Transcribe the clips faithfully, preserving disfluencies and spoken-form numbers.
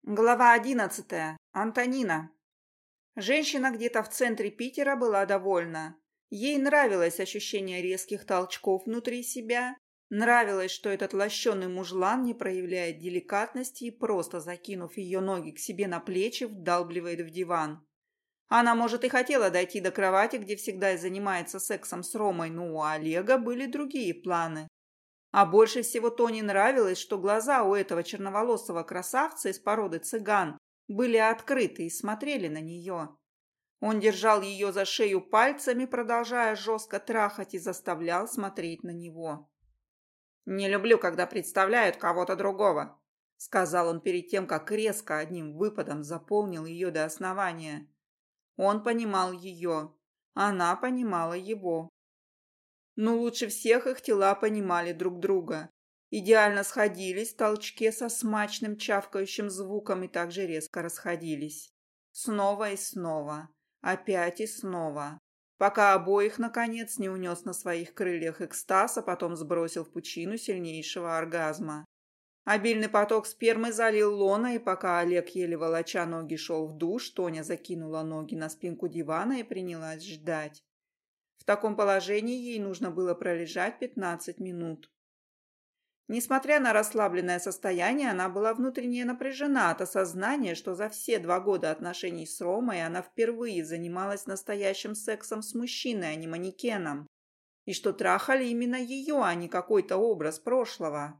Глава одиннадцатая. Антонина. Женщина где-то в центре Питера была довольна. Ей нравилось ощущение резких толчков внутри себя, нравилось, что этот лощеный мужлан не проявляет деликатности и просто, закинув ее ноги к себе на плечи, вдалбливает в диван. Она, может, и хотела дойти до кровати, где всегда и занимается сексом с Ромой, но у Олега были другие планы. А больше всего Тоне нравилось, что глаза у этого черноволосого красавца из породы цыган были открыты и смотрели на нее. Он держал ее за шею пальцами, продолжая жестко трахать, и заставлял смотреть на него. «Не люблю, когда представляют кого-то другого», — сказал он перед тем, как резко одним выпадом заполнил ее до основания. Он понимал ее, она понимала его. Но лучше всех их тела понимали друг друга. Идеально сходились в толчке со смачным чавкающим звуком и также резко расходились. Снова и снова, опять и снова, пока обоих, наконец, не унес на своих крыльях экстаз, а потом сбросил в пучину сильнейшего оргазма. Обильный поток спермы залил лона, и пока Олег, еле волоча ноги, шел в душ, Тоня закинула ноги на спинку дивана и принялась ждать. В таком положении ей нужно было пролежать пятнадцать минут. Несмотря на расслабленное состояние, она была внутренне напряжена от осознания, что за все два года отношений с Ромой она впервые занималась настоящим сексом с мужчиной, а не манекеном, и что трахали именно ее, а не какой-то образ прошлого.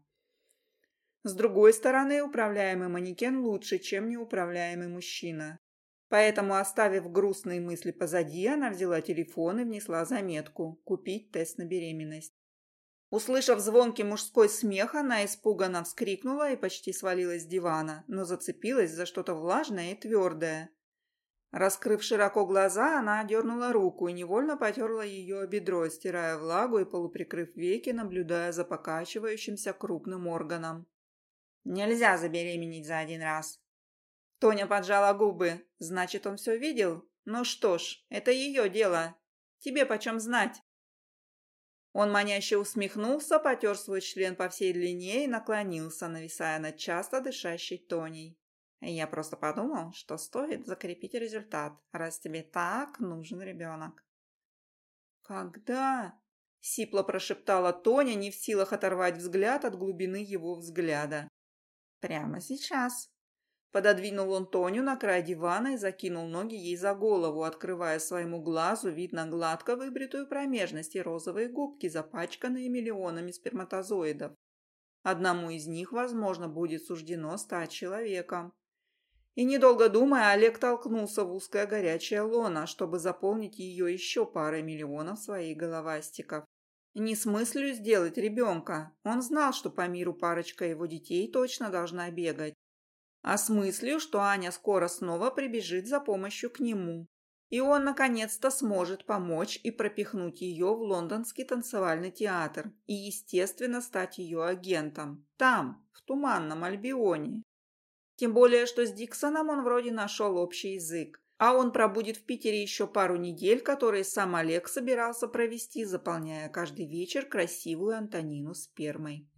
С другой стороны, управляемый манекен лучше, чем неуправляемый мужчина. Поэтому, оставив грустные мысли позади, она взяла телефон и внесла заметку «Купить тест на беременность». Услышав звонкий мужской смех, она испуганно вскрикнула и почти свалилась с дивана, но зацепилась за что-то влажное и твердое. Раскрыв широко глаза, она отдернула руку и невольно потерла ее о бедро, стирая влагу и полуприкрыв веки, наблюдая за покачивающимся крупным органом. «Нельзя забеременеть за один раз». Тоня поджала губы. Значит, он все видел? Ну что ж, это ее дело. Тебе почем знать? Он маняще усмехнулся, потер свой член по всей длине и наклонился, нависая над часто дышащей Тоней. Я просто подумал, что стоит закрепить результат, раз тебе так нужен ребенок. «Когда?» — сипло прошептала Тоня, не в силах оторвать взгляд от глубины его взгляда. «Прямо сейчас». Пододвинул он Тоню на край дивана и закинул ноги ей за голову, открывая своему глазу вид на гладко выбритую промежность и розовые губки, запачканные миллионами сперматозоидов. Одному из них, возможно, будет суждено стать человеком. И, недолго думая, Олег толкнулся в узкое горячее лоно, чтобы заполнить ее еще парой миллионов своих головастиков. Не с мыслью сделать ребенка. Он знал, что по миру парочка его детей точно должна бегать. А с мыслью, что Аня скоро снова прибежит за помощью к нему. И он наконец-то сможет помочь и пропихнуть ее в лондонский танцевальный театр и, естественно, стать ее агентом. Там, в Туманном Альбионе. Тем более, что с Диксоном он вроде нашел общий язык. А он пробудет в Питере еще пару недель, которые сам Олег собирался провести, заполняя каждый вечер красивую Антонину спермой.